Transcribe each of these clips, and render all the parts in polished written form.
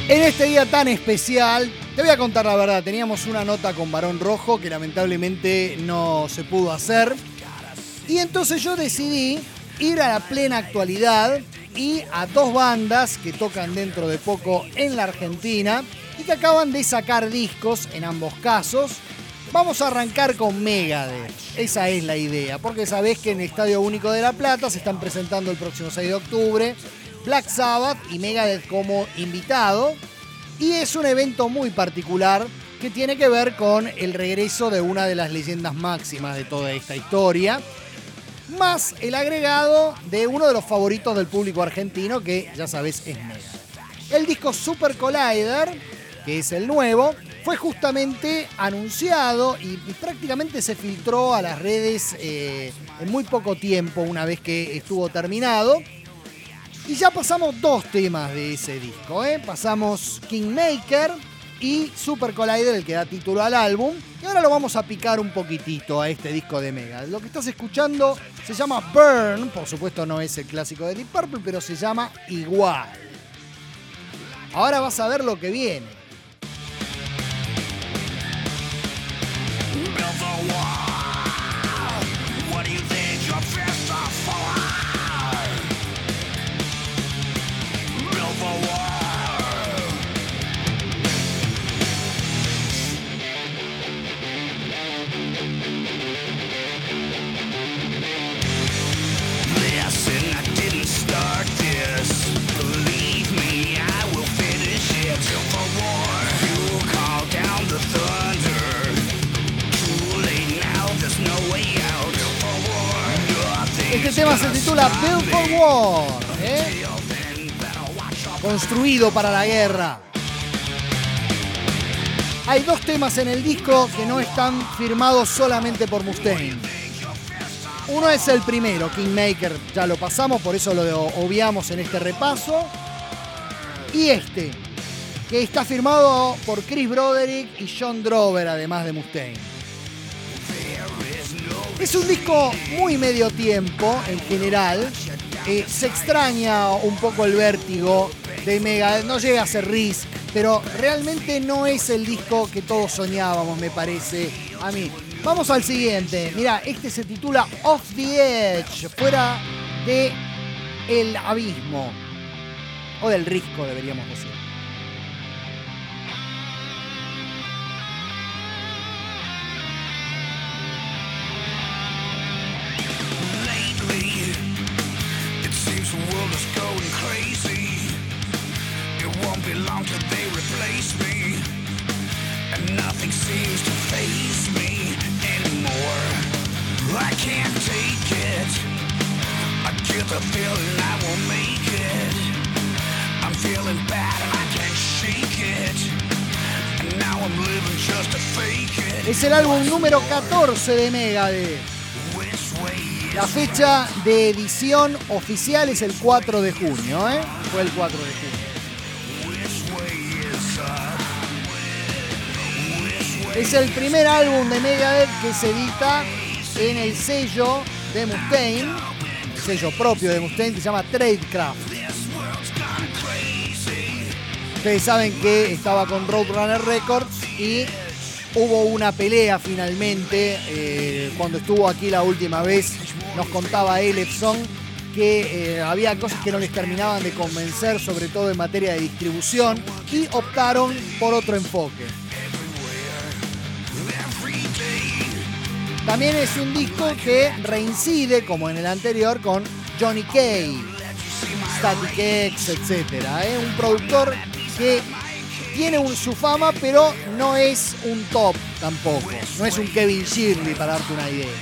En este día tan especial, te voy a contar la verdad, teníamos una nota con Barón Rojo que lamentablemente no se pudo hacer. Y entonces yo decidí ir a la plena actualidad y a dos bandas que tocan dentro de poco en la Argentina y que acaban de sacar discos en ambos casos. Vamos a arrancar con Megadeth, esa es la idea, porque sabés que en el Estadio Único de La Plata se están presentando el próximo 6 de octubre Black Sabbath y Megadeth como invitado, y es un evento muy particular que tiene que ver con el regreso de una de las leyendas máximas de toda esta historia, más el agregado de uno de los favoritos del público argentino, que ya sabés es Megadeth. El disco Super Collider, que es el nuevo, fue justamente anunciado y prácticamente se filtró a las redes en muy poco tiempo, una vez que estuvo terminado. Y ya pasamos dos temas de ese disco, pasamos Kingmaker y Super Collider, el que da título al álbum. Y ahora lo vamos a picar un poquitito a este disco de Megadeth. Lo que estás escuchando se llama Burn, por supuesto no es el clásico de Deep Purple, pero se llama igual. Ahora vas a ver lo que viene. Este tema se titula Built for War, construido para la guerra. Hay dos temas en el disco que no están firmados solamente por Mustaine. Uno es el primero, Kingmaker, ya lo pasamos, por eso lo obviamos en este repaso. Y este, que está firmado por Chris Broderick y John Drover, además de Mustaine. Es un disco muy medio tiempo en general. Se extraña un poco el vértigo de Megadeth. No llega a ser Risk, pero realmente no es el disco que todos soñábamos, me parece a mí. Vamos al siguiente. Mirá, este se titula Off the Edge, fuera de el abismo. O del risco, deberíamos decir. Long till they replace me, and nothing seems to faze me anymore. I can't take it. I get the feeling I won't make it. I'm feeling bad and I can't shake it. And now I'm living just to fake it. Es el álbum número 14 de Megadeth. La fecha de edición oficial es el 4 de junio, Fue el 4 de junio. Es el primer álbum de Megadeth que se edita en el sello de Mustaine, el sello propio de Mustaine, que se llama Tradecraft. Ustedes saben que estaba con Roadrunner Records y hubo una pelea finalmente. Cuando estuvo aquí la última vez nos contaba Ellefson que había cosas que no les terminaban de convencer, sobre todo en materia de distribución, y optaron por otro enfoque. También es un disco que reincide, como en el anterior, con Johnny Cage, Static X, etc. Un productor que tiene su fama, pero no es un top tampoco. No es un Kevin Shirley, para darte una idea.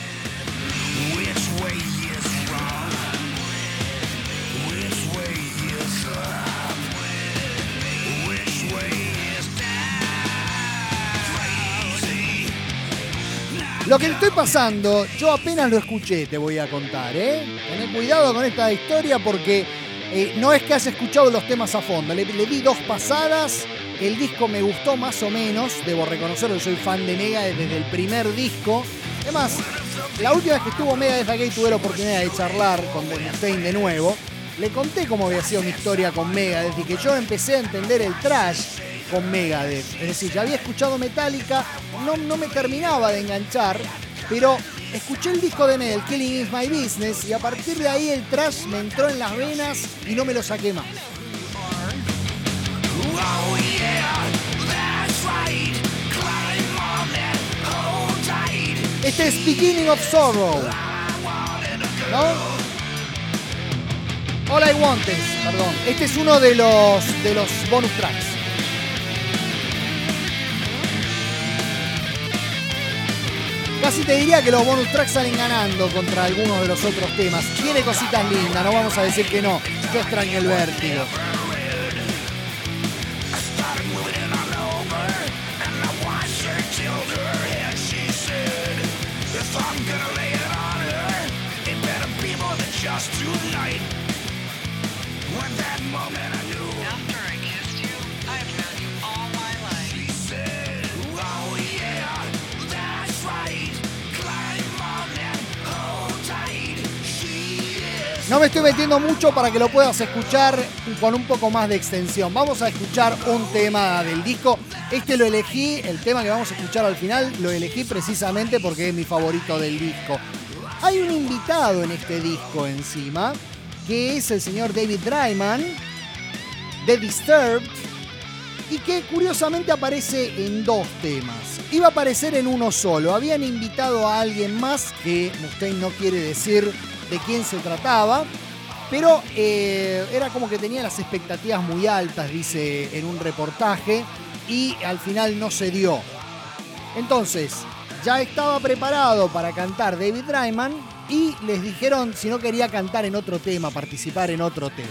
Lo que estoy pasando, yo apenas lo escuché, te voy a contar, Tené cuidado con esta historia porque no es que haya escuchado los temas a fondo. Le di dos pasadas, el disco me gustó más o menos, debo reconocerlo, yo soy fan de Megadeth desde el primer disco. Además, la última vez que estuvo Megadeth aquí tuve la oportunidad de charlar con Mustaine de nuevo. le conté cómo había sido mi historia con Megadeth y que yo empecé a entender el thrash con Megadeth. Es decir, ya había escuchado Metallica, no me terminaba de enganchar, pero escuché el disco de Megadeth, Killing Is My Business, y a partir de ahí el thrash me entró en las venas y no me lo saqué más. Oh yeah, that's right. Climb on that, hold tight. Este es Beginning of Sorrow, ¿no? All I Want Is, perdón. Este es uno de los bonus tracks. Casi te diría que los bonus tracks salen ganando contra algunos de los otros temas. Tiene cositas lindas, no vamos a decir que no. Yo extraño el vértigo. No me estoy metiendo mucho para que lo puedas escuchar con un poco más de extensión. Vamos a escuchar un tema del disco. Este lo elegí, el tema que vamos a escuchar al final, lo elegí precisamente porque es mi favorito del disco. Hay un invitado en este disco encima, que es el señor David Draiman, de Disturbed, y que curiosamente aparece en 2 temas. Iba a aparecer en uno solo. Habían invitado a alguien más, que Mustaine no quiere decir de quién se trataba, pero era como que tenía las expectativas muy altas, dice en un reportaje, y al final no se dio. Entonces, ya estaba preparado para cantar David Draiman y les dijeron si no quería cantar en otro tema, participar en otro tema.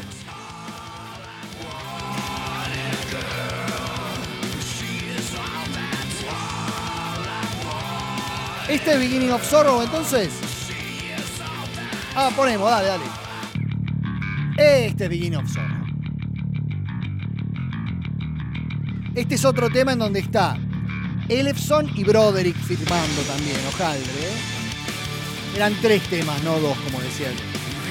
Este es Beginning of Sorrow, entonces. Ponemos, dale. Este es Beginning of Sorrow. Este es otro tema en donde está Ellefson y Broderick firmando también, Ojaldre, ¿eh? Eran 3 temas, no 2, como decía él.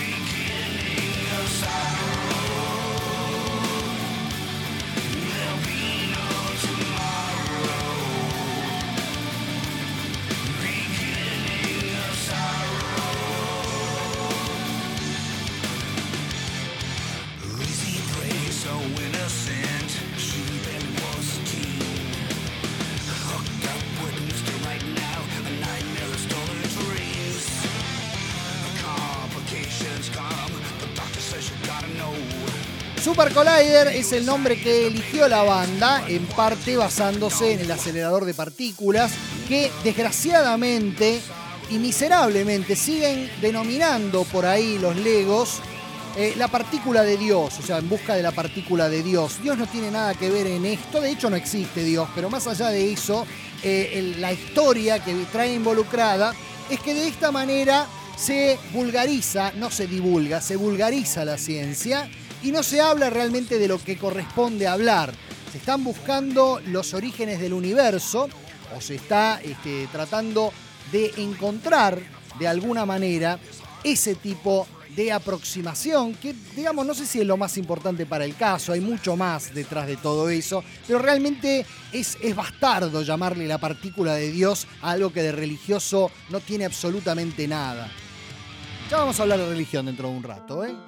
Super Collider es el nombre que eligió la banda, en parte basándose en el acelerador de partículas, que desgraciadamente y miserablemente siguen denominando por ahí los legos la partícula de Dios, o sea, en busca de la partícula de Dios. Dios no tiene nada que ver en esto, de hecho no existe Dios, pero más allá de eso, la historia que trae involucrada es que de esta manera se vulgariza, no se divulga, se vulgariza la ciencia y no se habla realmente de lo que corresponde hablar. Se están buscando los orígenes del universo o se está tratando de encontrar de alguna manera ese tipo de aproximación que, digamos, no sé si es lo más importante para el caso, hay mucho más detrás de todo eso, pero realmente es bastardo llamarle la partícula de Dios a algo que de religioso no tiene absolutamente nada. Ya vamos a hablar de religión dentro de un rato, ¿eh?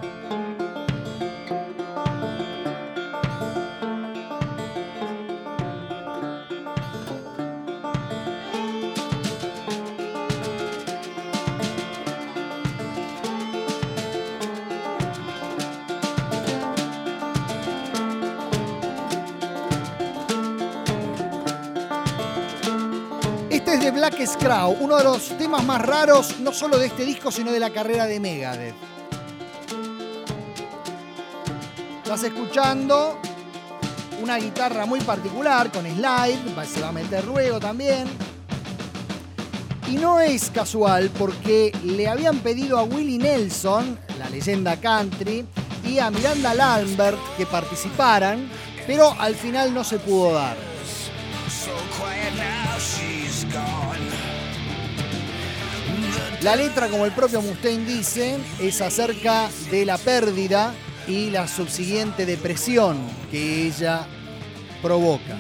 De Black Scrow, uno de los temas más raros, no solo de este disco, sino de la carrera de Megadeth. Estás escuchando una guitarra muy particular, con slide, se va a meter luego también. Y no es casual, porque le habían pedido a Willie Nelson, la leyenda country, y a Miranda Lambert que participaran, pero al final no se pudo dar. So quiet now, she's gone. The La letra, como el propio Mustaine dice, es acerca de la pérdida y la subsiguiente depresión que ella provoca.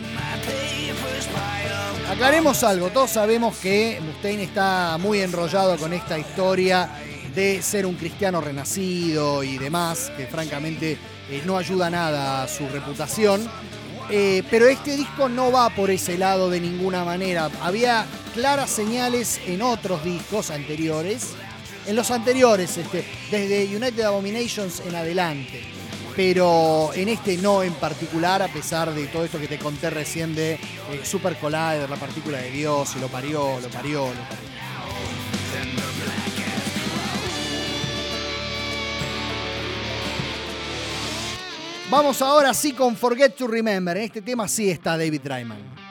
Aclaremos algo, todos sabemos que Mustaine está muy enrollado con esta historia de ser un cristiano renacido y demás, que francamente no ayuda nada a su reputación. Pero este disco no va por ese lado de ninguna manera. Había claras señales en otros discos anteriores, en los anteriores, desde United Abominations en adelante. Pero en este no en particular, a pesar de todo esto que te conté recién de Super Collider, la partícula de Dios, y lo parió. Vamos ahora sí con Forget to Remember. En este tema sí está David Draiman.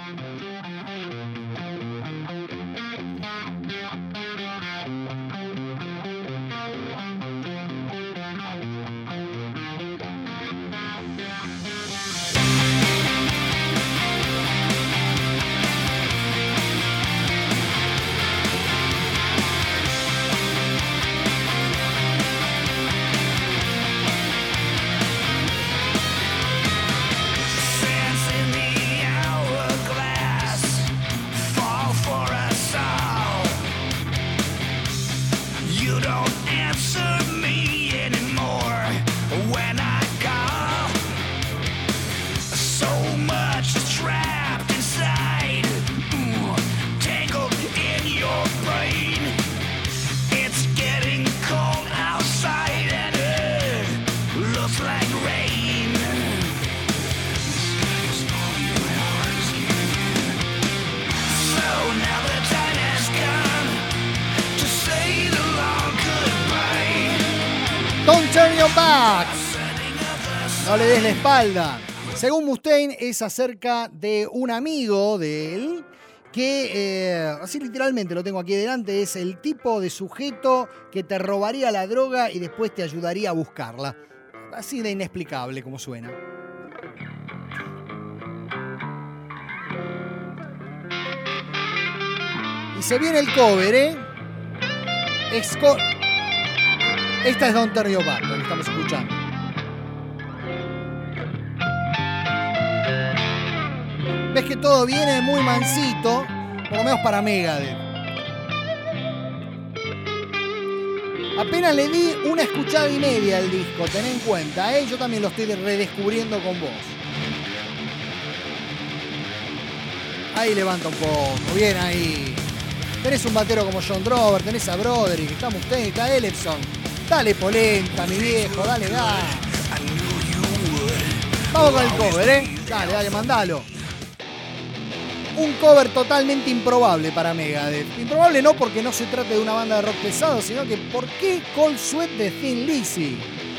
Don't turn your back. No le des la espalda. Según Mustaine, es acerca de un amigo de él que, así literalmente lo tengo aquí delante, es el tipo de sujeto que te robaría la droga y después te ayudaría a buscarla. Así de inexplicable como suena. Y se viene el cover, ¿eh? Esta es Don't Turn Your Back, lo que estamos escuchando. Ves que todo viene muy mansito, por lo menos para Megadeth. Apenas le di una escuchada y media al disco, ten en cuenta, ¿eh? Yo también lo estoy redescubriendo con vos. Ahí levanta un poco, bien ahí. Tenés un batero como John Drover, tenés a Broderick, está Mustaine, está Ellefson. Dale polenta, mi viejo, dale gas. Vamos con el cover, ¿eh? Dale, mandalo. Un cover totalmente improbable para Megadeth. Improbable no porque no se trate de una banda de rock pesado, sino que ¿por qué Cold Sweat de Thin Lizzy?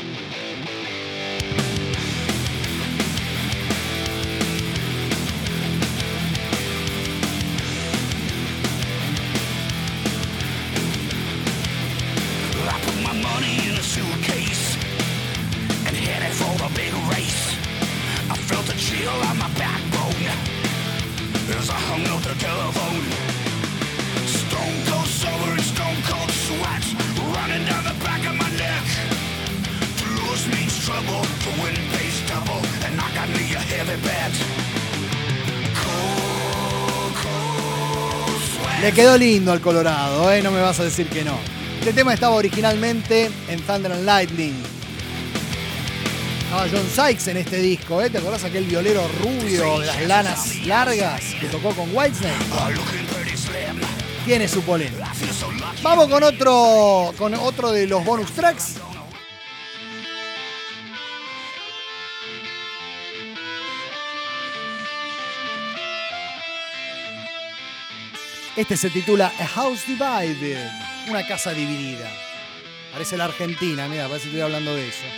Le quedó lindo al Colorado, ¿eh? No me vas a decir que no. Este tema estaba originalmente en Thunder and Lightning. Estaba John Sykes en este disco, ¿eh? ¿Te acordás aquel violero rubio de las lanas largas que tocó con Whitesnake? Tiene su polémica. Vamos con otro de los bonus tracks. Este se titula A House Divided, una casa dividida. Parece la Argentina, mira, parece que estoy hablando de eso.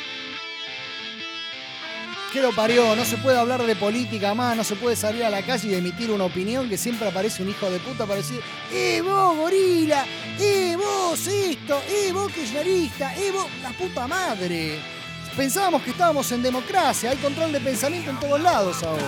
¿Qué lo parió? No se puede hablar de política más, no se puede salir a la calle y emitir una opinión que siempre aparece un hijo de puta para decir vos gorila, vos esto, vos kirchnerista, vos la puta madre. Pensábamos que estábamos en democracia, hay control de pensamiento en todos lados ahora.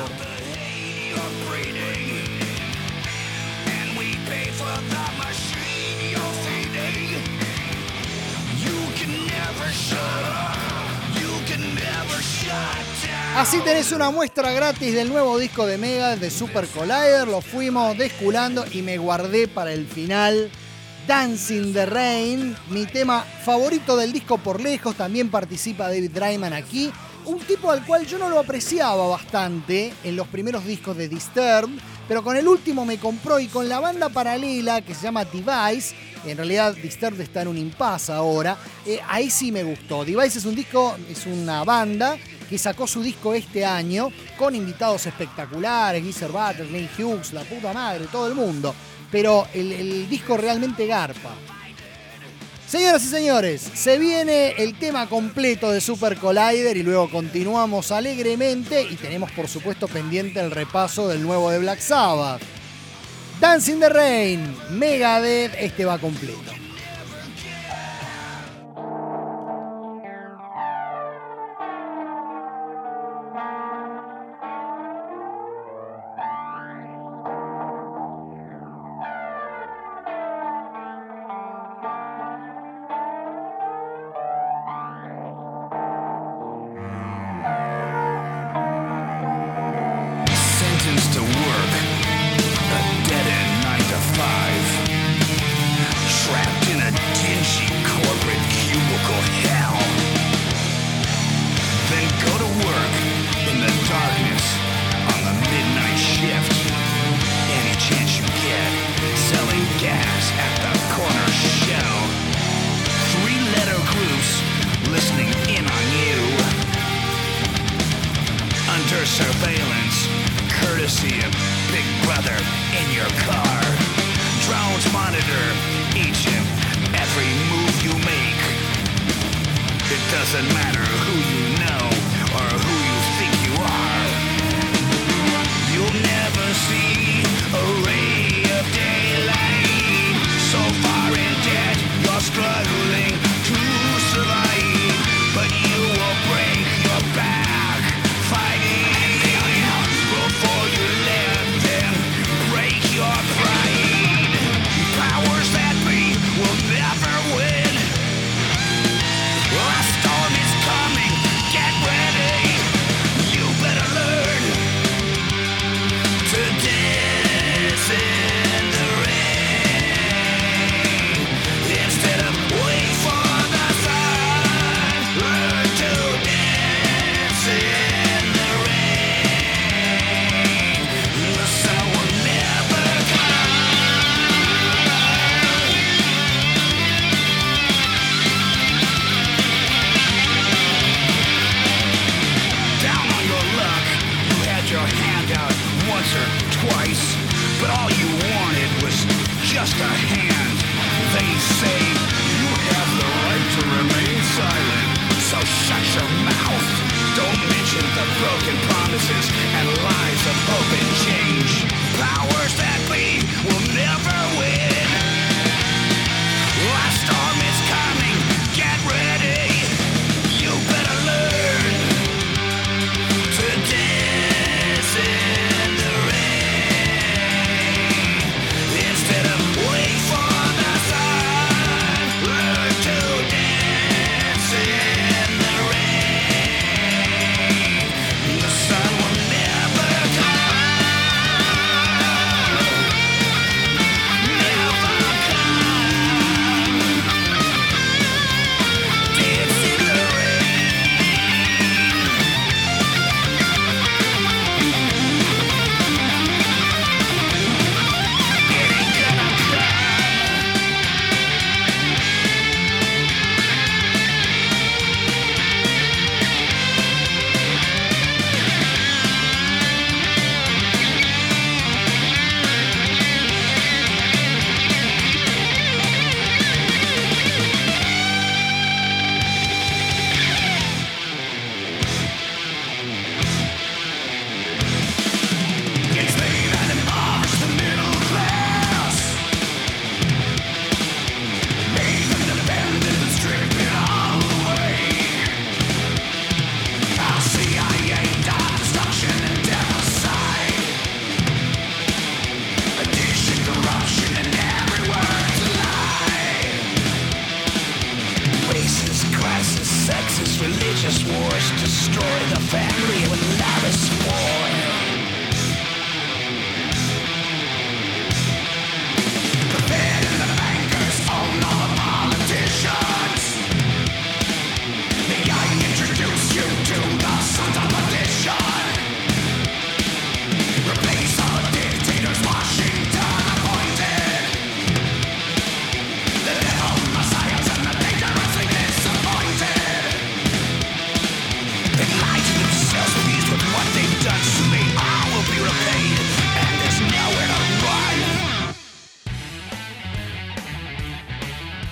Así tenés una muestra gratis del nuevo disco de Megadeth, de Super Collider. Lo fuimos desculando y me guardé para el final Dancing in the Rain, mi tema favorito del disco por lejos. También participa David Draiman aquí, un tipo al cual yo no lo apreciaba bastante en los primeros discos de Disturbed, pero con el último me compró, y con la banda paralela que se llama Device, en realidad Disturbed está en un impasse ahora, ahí sí me gustó. Device es una banda que sacó su disco este año con invitados espectaculares, Geezer Butler, Glenn Hughes, la puta madre, todo el mundo, pero el disco realmente garpa. Señoras y señores, se viene el tema completo de Super Collider y luego continuamos alegremente, y tenemos por supuesto pendiente el repaso del nuevo de Black Sabbath. Dancing in the Rain, Megadeth, este va completo. A storm is coming.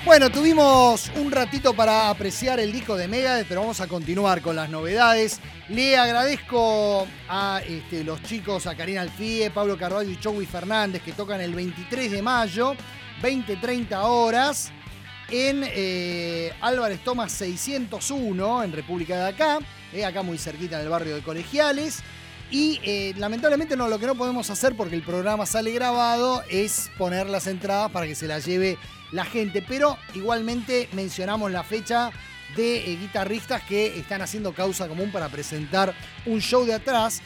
Bueno, tuvimos un ratito para apreciar el disco de Megadeth, pero vamos a continuar con las novedades. Le agradezco a los chicos, a Karina Alfie, Pablo Carvalho y Joey Fernández, que tocan el 23 de mayo, 20-30 horas, en Álvarez Thomas 601, en República de acá muy cerquita del barrio de Colegiales. Y lamentablemente lo que no podemos hacer, porque el programa sale grabado, es poner las entradas para que se las lleve la gente. Pero igualmente mencionamos la fecha de guitarristas que están haciendo causa común para presentar un show de A3.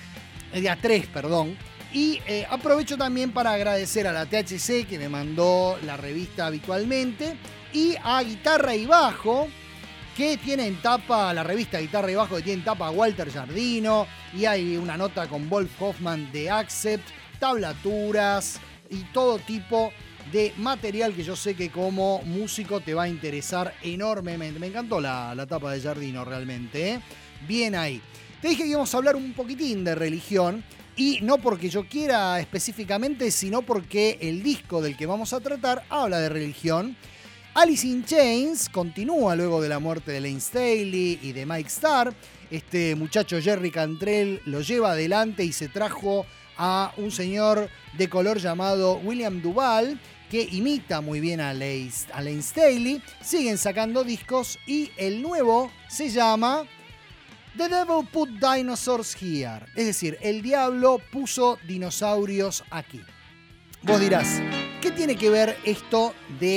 Y aprovecho también para agradecer a la THC, que me mandó la revista habitualmente, y a Guitarra y Bajo, que tiene en tapa, la revista Guitarra y Bajo, que tiene en tapa a Walter Giardino, y hay una nota con Wolf Hoffman de Accept, tablaturas y todo tipo de material que yo sé que como músico te va a interesar enormemente. Me encantó la tapa de Giardino realmente, ¿eh? Bien ahí. Te dije que íbamos a hablar un poquitín de religión, y no porque yo quiera específicamente, sino porque el disco del que vamos a tratar habla de religión. Alice in Chains continúa luego de la muerte de Lane Staley y de Mike Starr. Este muchacho Jerry Cantrell lo lleva adelante y se trajo a un señor de color llamado William Duvall, que imita muy bien a Lane Staley. Siguen sacando discos y el nuevo se llama The Devil Put Dinosaurs Here. Es decir, el diablo puso dinosaurios aquí. Vos dirás, ¿qué tiene que ver esto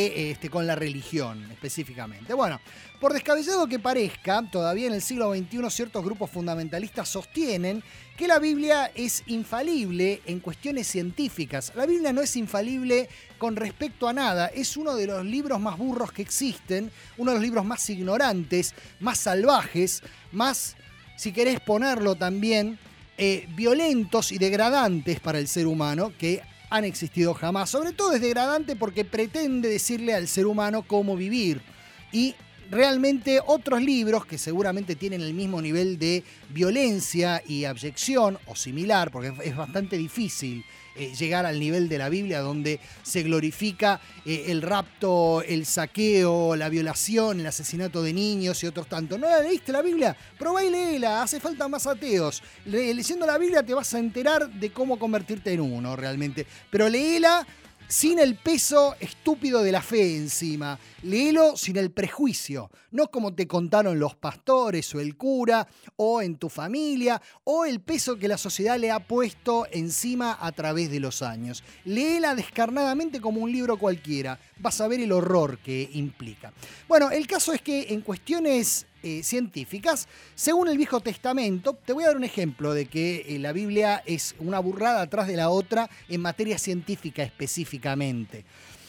con la religión específicamente? Bueno, por descabellado que parezca, todavía en el siglo XXI ciertos grupos fundamentalistas sostienen que la Biblia es infalible en cuestiones científicas. La Biblia no es infalible con respecto a nada. Es uno de los libros más burros que existen, uno de los libros más ignorantes, más salvajes, más, si querés ponerlo también, violentos y degradantes para el ser humano que han existido jamás. Sobre todo es degradante porque pretende decirle al ser humano cómo vivir. Y realmente otros libros que seguramente tienen el mismo nivel de violencia y abyección o similar, porque es bastante difícil llegar al nivel de la Biblia, donde se glorifica el rapto, el saqueo, la violación, el asesinato de niños y otros tantos. ¿No la leíste la Biblia? Probá y léela, hace falta más ateos. Leyendo la Biblia te vas a enterar de cómo convertirte en uno realmente, pero léela sin el peso estúpido de la fe encima. Léelo sin el prejuicio, no como te contaron los pastores o el cura o en tu familia o el peso que la sociedad le ha puesto encima a través de los años. Léela descarnadamente como un libro cualquiera. Vas a ver el horror que implica. Bueno, el caso es que en cuestiones científicas, según el Viejo Testamento, te voy a dar un ejemplo de que la Biblia es una burrada atrás de la otra en materia científica específicamente.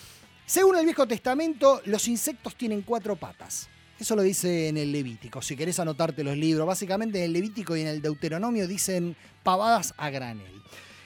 Según el Viejo Testamento, los insectos tienen 4 patas. Eso lo dice en el Levítico, si querés anotarte los libros. Básicamente en el Levítico y en el Deuteronomio dicen pavadas a granel.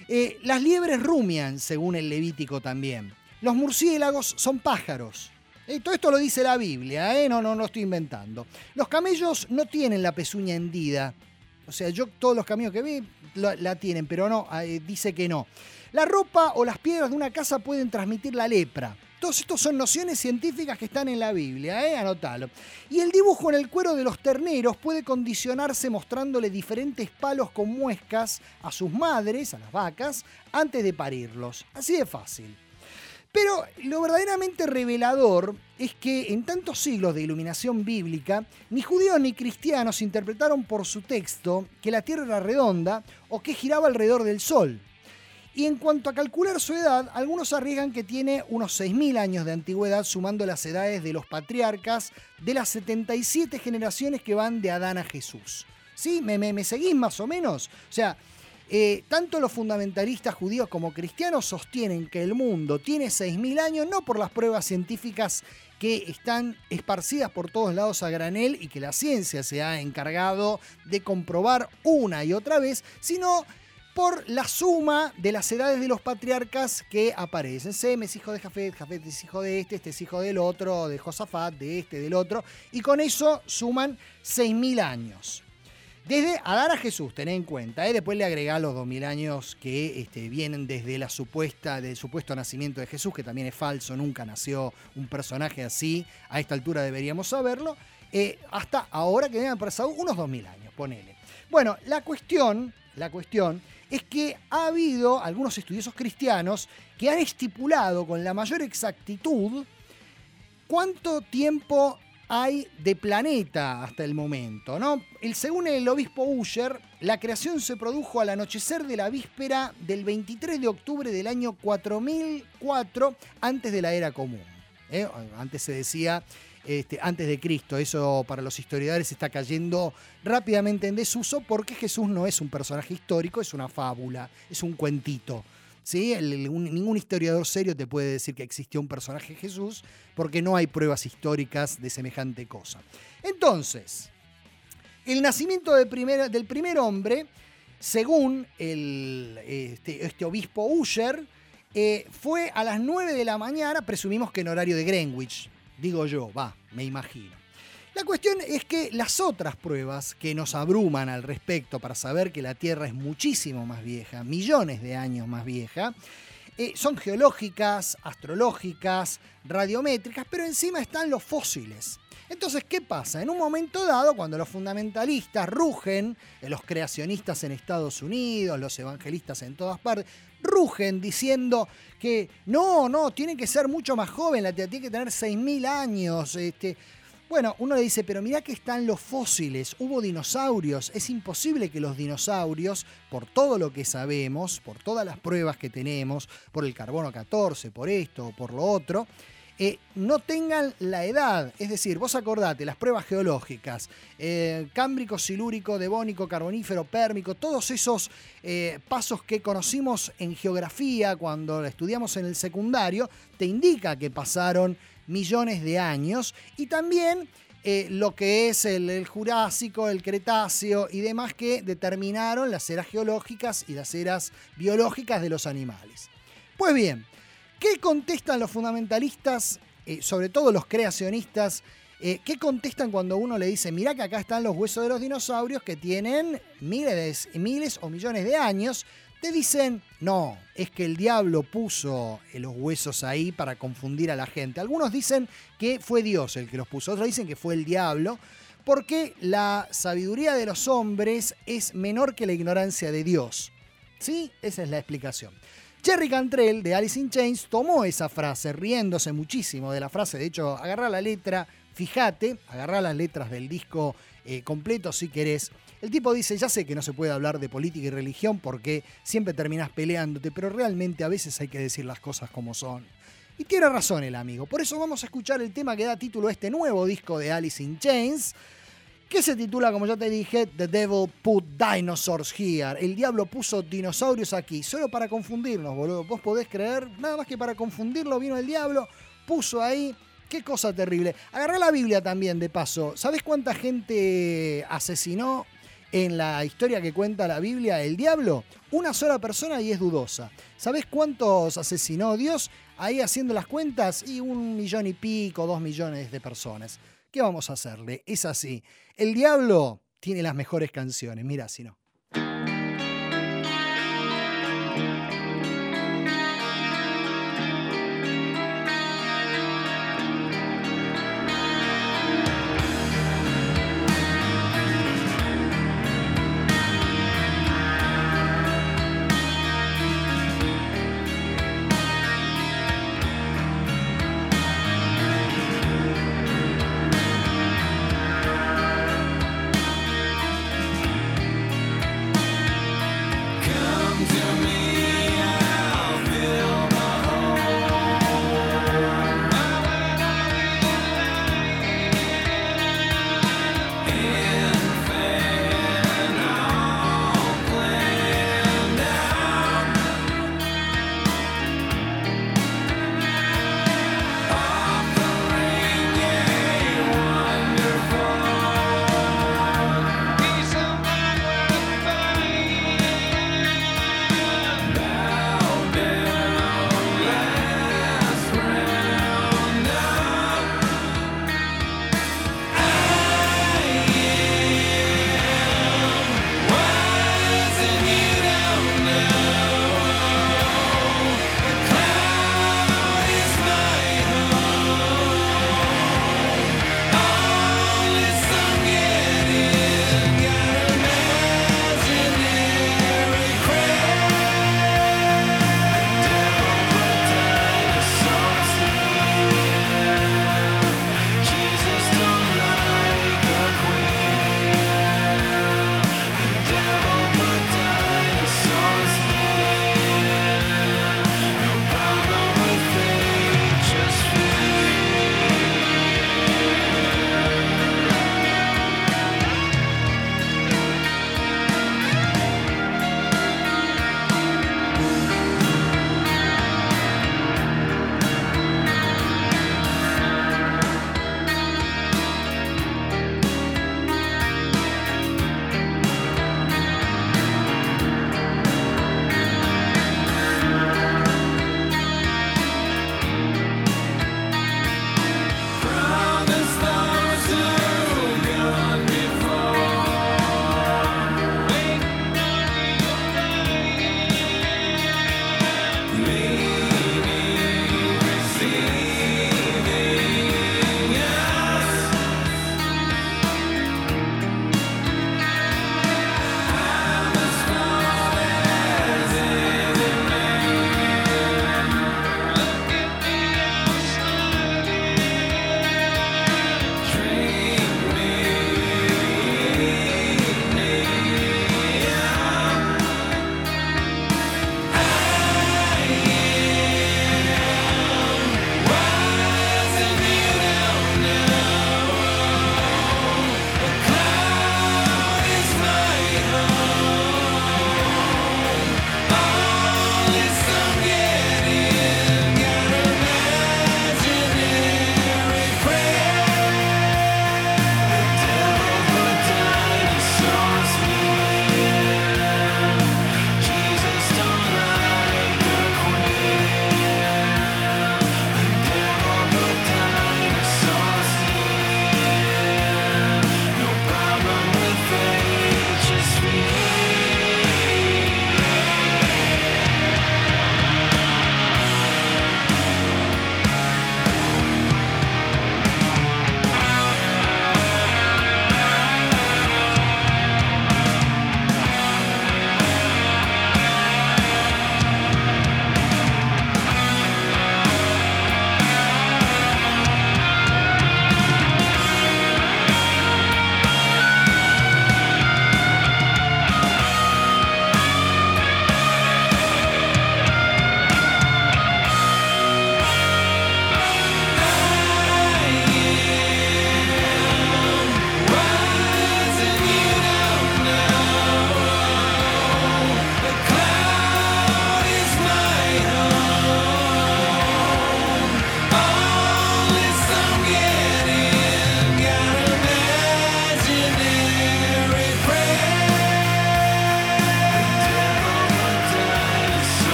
Las liebres rumian, según el Levítico también. Los murciélagos son pájaros. Todo esto lo dice la Biblia, no lo estoy inventando. Los camellos no tienen la pezuña hendida. O sea, yo todos los camellos que vi la tienen, pero no, dice que no. La ropa o las piedras de una casa pueden transmitir la lepra. Todos estos son nociones científicas que están en la Biblia, anotalo. Y el dibujo en el cuero de los terneros puede condicionarse mostrándole diferentes palos con muescas a sus madres, a las vacas, antes de parirlos. Así de fácil. Pero lo verdaderamente revelador es que en tantos siglos de iluminación bíblica, ni judíos ni cristianos interpretaron por su texto que la tierra era redonda o que giraba alrededor del sol. Y en cuanto a calcular su edad, algunos arriesgan que tiene unos 6.000 años de antigüedad, sumando las edades de los patriarcas de las 77 generaciones que van de Adán a Jesús. ¿Sí? ¿Me seguís más o menos? O sea, tanto los fundamentalistas judíos como cristianos sostienen que el mundo tiene 6.000 años, no por las pruebas científicas que están esparcidas por todos lados a granel y que la ciencia se ha encargado de comprobar una y otra vez, sino por la suma de las edades de los patriarcas que aparecen. Sem es hijo de Jafet, Jafet es hijo de este es hijo del otro, de Josafat, de del otro, y con eso suman 6.000 años. Desde a dar a Jesús, tened en cuenta, después le agregá los 2000 años que vienen desde del supuesto nacimiento de Jesús, que también es falso, nunca nació un personaje así, a esta altura deberíamos saberlo, hasta ahora que han pasado unos 2000 años, ponele. Bueno, la cuestión es que ha habido algunos estudiosos cristianos que han estipulado con la mayor exactitud cuánto tiempo hay de planeta hasta el momento, ¿no? Según el obispo Ussher, la creación se produjo al anochecer de la víspera del 23 de octubre del año 4004, antes de la era común. Antes se decía antes de Cristo. Eso para los historiadores está cayendo rápidamente en desuso porque Jesús no es un personaje histórico, es una fábula, es un cuentito. ¿Sí? Ningún historiador serio te puede decir que existió un personaje Jesús porque no hay pruebas históricas de semejante cosa. Entonces, el nacimiento del primer hombre, según este obispo Ussher, fue a las 9 de la mañana, presumimos que en horario de Greenwich, digo yo, me imagino. La cuestión es que las otras pruebas que nos abruman al respecto para saber que la Tierra es muchísimo más vieja, millones de años más vieja, son geológicas, astrológicas, radiométricas, pero encima están los fósiles. Entonces, ¿qué pasa? En un momento dado, cuando los fundamentalistas rugen, los creacionistas en Estados Unidos, los evangelistas en todas partes, rugen diciendo que no, tiene que ser mucho más joven, la Tierra tiene que tener 6.000 años, Bueno, uno le dice, pero mirá que están los fósiles, hubo dinosaurios, es imposible que los dinosaurios, por todo lo que sabemos, por todas las pruebas que tenemos, por el carbono 14, por esto, por lo otro, no tengan la edad. Es decir, vos acordate, las pruebas geológicas, cámbrico, silúrico, devónico, carbonífero, pérmico, todos esos pasos que conocimos en geografía cuando estudiamos en el secundario, te indica que pasaron millones de años, y también lo que es el Jurásico, el Cretáceo y demás que determinaron las eras geológicas y las eras biológicas de los animales. Pues bien, ¿qué contestan los fundamentalistas, sobre todo los creacionistas? ¿Qué contestan cuando uno le dice, mirá que acá están los huesos de los dinosaurios que tienen miles o millones de años? Te dicen, no, es que el diablo puso los huesos ahí para confundir a la gente. Algunos dicen que fue Dios el que los puso, otros dicen que fue el diablo, porque la sabiduría de los hombres es menor que la ignorancia de Dios. ¿Sí? Esa es la explicación. Jerry Cantrell, de Alice in Chains, tomó esa frase, riéndose muchísimo de la frase. De hecho, agarrá la letra, fíjate, agarrá las letras del disco completo si querés. El tipo dice, ya sé que no se puede hablar de política y religión porque siempre terminás peleándote, pero realmente a veces hay que decir las cosas como son. Y tiene razón el amigo. Por eso vamos a escuchar el tema que da título a este nuevo disco de Alice in Chains, que se titula, como ya te dije, The Devil Put Dinosaurs Here. El diablo puso dinosaurios aquí, solo para confundirnos, boludo. Vos podés creer, nada más que para confundirlo vino el diablo, puso ahí. Qué cosa terrible. Agarrá la Biblia también, de paso. ¿Sabés cuánta gente asesinó en la historia que cuenta la Biblia el diablo? Una sola persona y es dudosa. ¿Sabés cuántos asesinó Dios? Ahí haciendo las cuentas, y 1 millón y pico, 2 millones de personas. ¿Qué vamos a hacerle? Es así. El diablo tiene las mejores canciones. Mirá si no.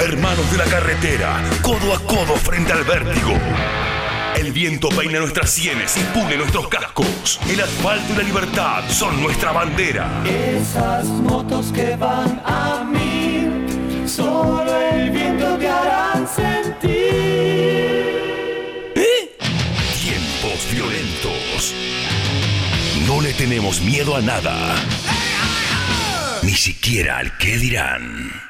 Hermanos de la carretera, codo a codo frente al vértigo. El viento peina nuestras sienes y pule nuestros cascos. El asfalto y la libertad son nuestra bandera. Esas motos que van a mí, solo el viento te harán sentir. Tiempos violentos. No le tenemos miedo a nada. Ni siquiera al qué dirán.